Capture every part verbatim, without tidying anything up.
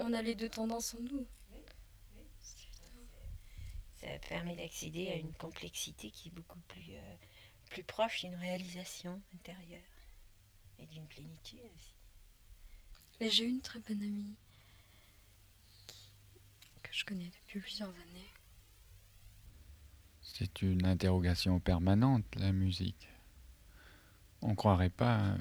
on a les deux tendances en nous. Ça permet d'accéder à une complexité qui est beaucoup plus, euh, plus proche d'une réalisation intérieure et d'une plénitude aussi. Et j'ai une très bonne amie que je connais depuis plusieurs années. C'est une interrogation permanente, la musique. On croirait pas. euh,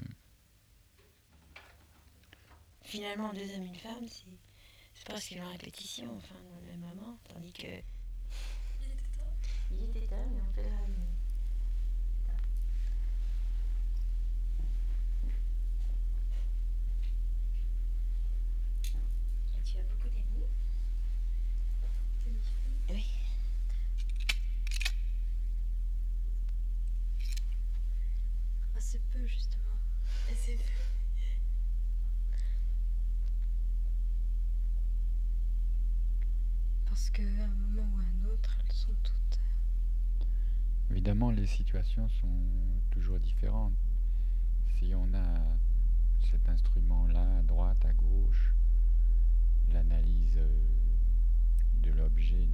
Finalement, deux hommes, une femme, c'est, c'est presque une répétition, enfin, dans le même moment, tandis que... Il était temps, mais on fait la réunion. Et tu as beaucoup d'amis? Oui. Assez peu, justement. Assez peu. Parce qu'à un moment ou à un autre, elles sont toutes... Évidemment, les situations sont toujours différentes. Si on a cet instrument-là, à droite, à gauche, l'analyse euh, de l'objet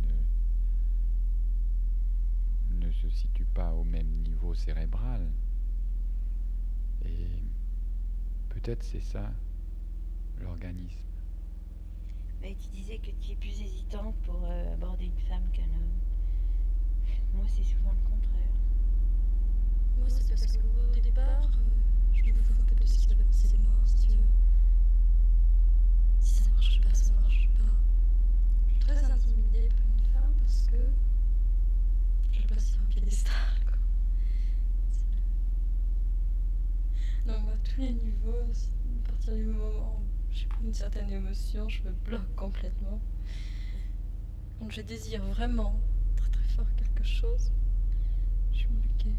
ne, ne se situe pas au même niveau cérébral. Et peut-être c'est ça, l'organisme. Mais tu disais que tu es plus hésitante pour euh, aborder une femme qu'un homme. Moi, c'est souvent le contraire. Moi, c'est parce qu'au départ, euh, je me fous un peu de ce qui va passer de moi, si tu veux. Si ça marche pas, ça marche pas. Je suis très intimidée par une femme parce que je passe sur un piédestal, quoi. Donc, à tous les niveaux, à partir du moment où j'ai une certaine émotion, je me bloque complètement. Quand je désire vraiment très très fort quelque chose, je suis bloquée.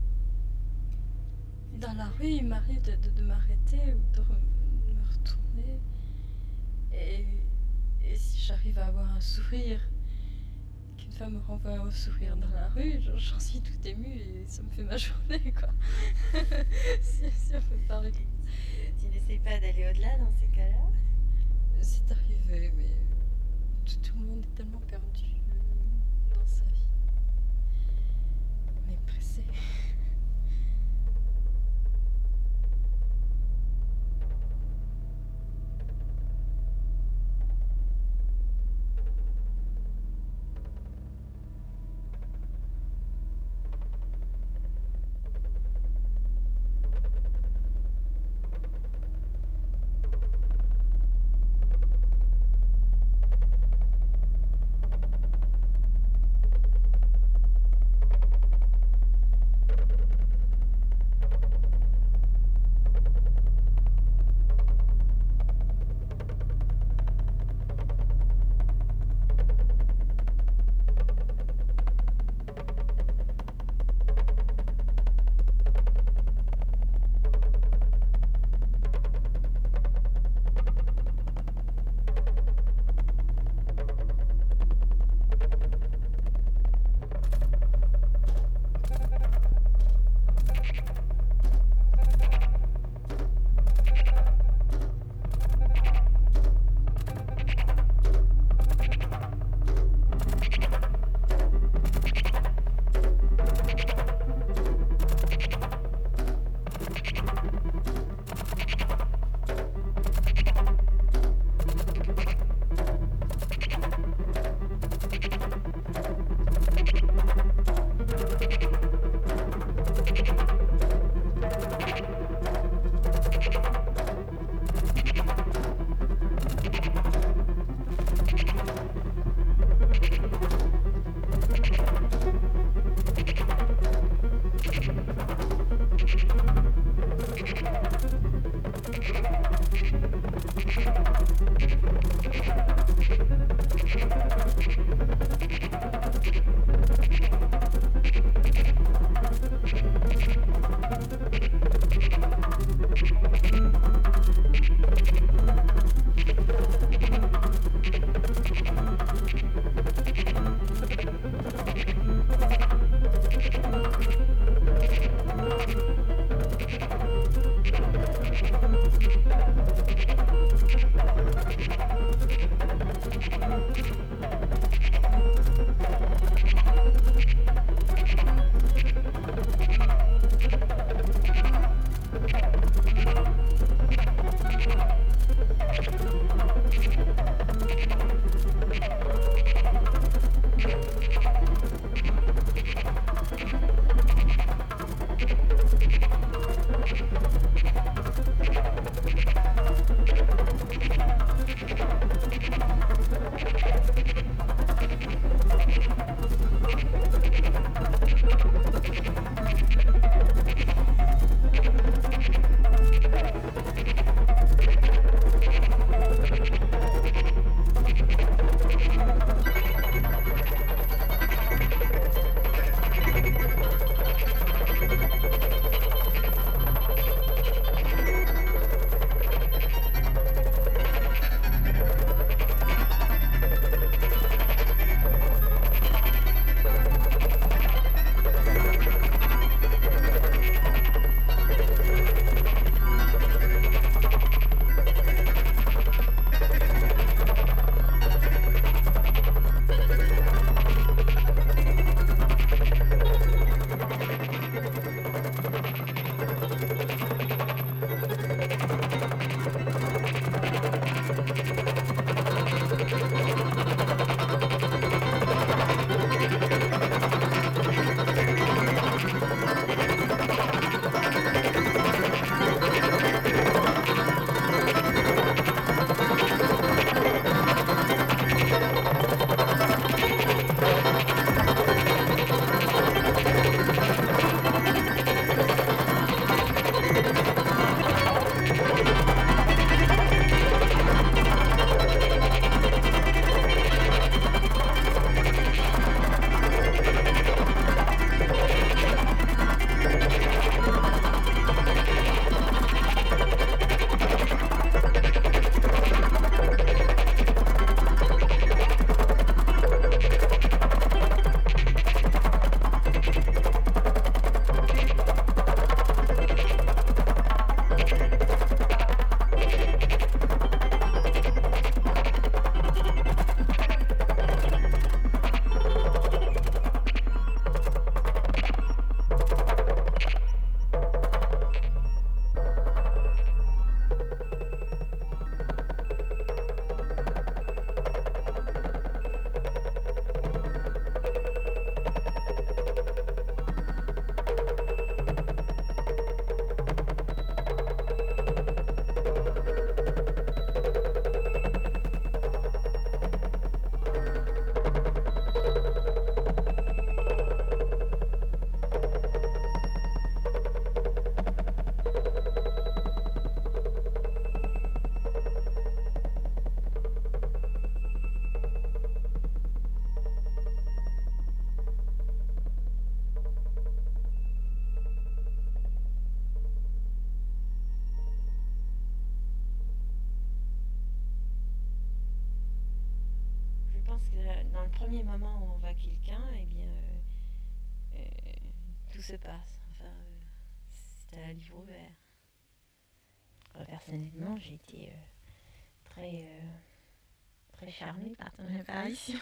Dans la rue, il m'arrive de, de, de m'arrêter ou de re- me retourner. Et, et si j'arrive à avoir un sourire, qu'une femme me renvoie un sourire dans la rue, j'en, j'en suis tout émue et ça me fait ma journée, quoi. si, si on peut parler. Tu n'essayes pas d'aller au-delà dans ces cas-là? C'est arrivé, mais tout, tout le monde est tellement perdu euh, dans sa vie. On est pressé. pense que dans le premier moment où on voit quelqu'un, eh bien, euh, euh, tout se passe. Enfin, euh, c'est un livre ouvert. Moi, personnellement, j'ai été euh, très, euh, très charmée par ton apparition.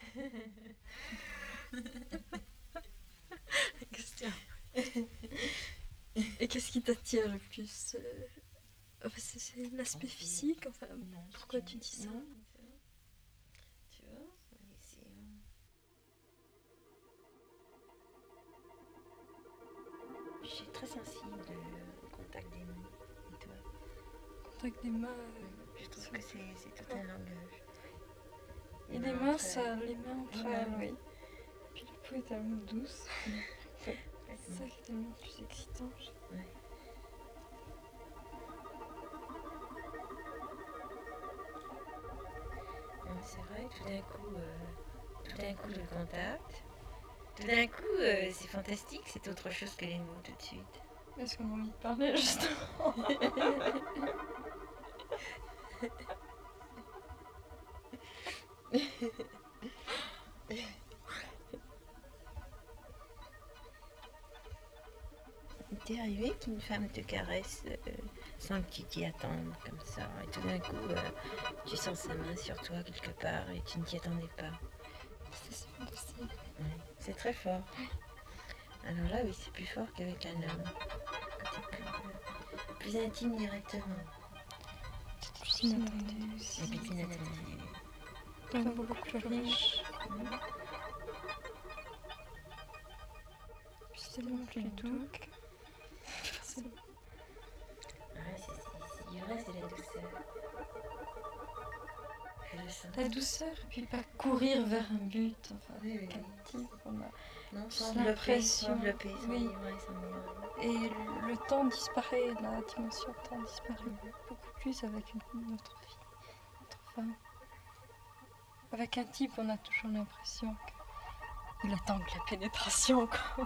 Question. Et qu'est-ce qui t'attire le plus euh, enfin, c'est, c'est l'aspect physique, enfin, Non, pourquoi c'est- tu dis ça? non, c'est vrai. Tu vois, c'est- c'est, euh, je suis très sensible euh, au contact des mains. Et toi? Contact des mains. euh, Je trouve que c'est, c'est tout un langage. Et les mains, entre ça, elles. les mains entre Les elles, mains. oui. Puis la peau est tellement douce. C'est ça Complètement. qui est tellement plus excitant. je- Ouais. Non, c'est vrai, tout d'un coup, euh, tout d'un coup le contact, tout d'un coup euh, c'est fantastique, c'est autre chose que les mots tout de suite. Est-ce qu'on a envie de parler justement? Il t'est arrivé qu'une femme te caresse euh, sans que tu t'y attendes comme ça, et tout d'un coup euh, tu sens sa main sur toi quelque part et tu ne t'y attendais pas. C'est possible. Ouais, c'est très fort. Alors là oui, c'est plus fort qu'avec un homme. Quand c'est plus, euh, plus intime directement. C'est plus inattendu aussi. Et puis plus inattendu. Enfin, beaucoup plus riche. Puis c'est tellement plus doux que... C'est Ah ouais, c'est, c'est, c'est du vrai, c'est la douceur. Je le sens. la douceur, et puis pas courir vers un but. Enfin, Oui, oui, avec un oui. type, on a... Non, J'ai s'envelopper, l'impression, s'envelopper, oui. s'enivrer, s'enivrer. Et le temps disparaît, la dimension temps disparaît beaucoup plus avec une autre fille, une autre femme. Avec un type, on a toujours l'impression qu'il attend que la pénétration, quoi.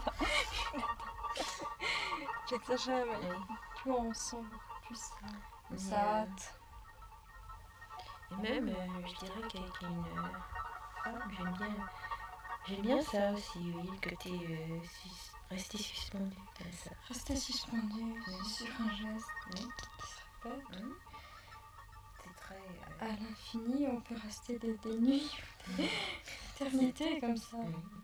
J'exagère, mais Oui. tu vois, on sent plus Mais, ça euh, hâte. Et même, euh, je dirais qu'avec une euh, femme, j'aime bien, j'aime bien ça aussi, oui, le côté euh, sus- rester suspendu comme ça. Rester suspendu Oui. sur un geste Oui. qui, qui se répète. Hein? C'est très... euh, À l'infini, on peut rester des, des nuits, des éternités comme ça. oui.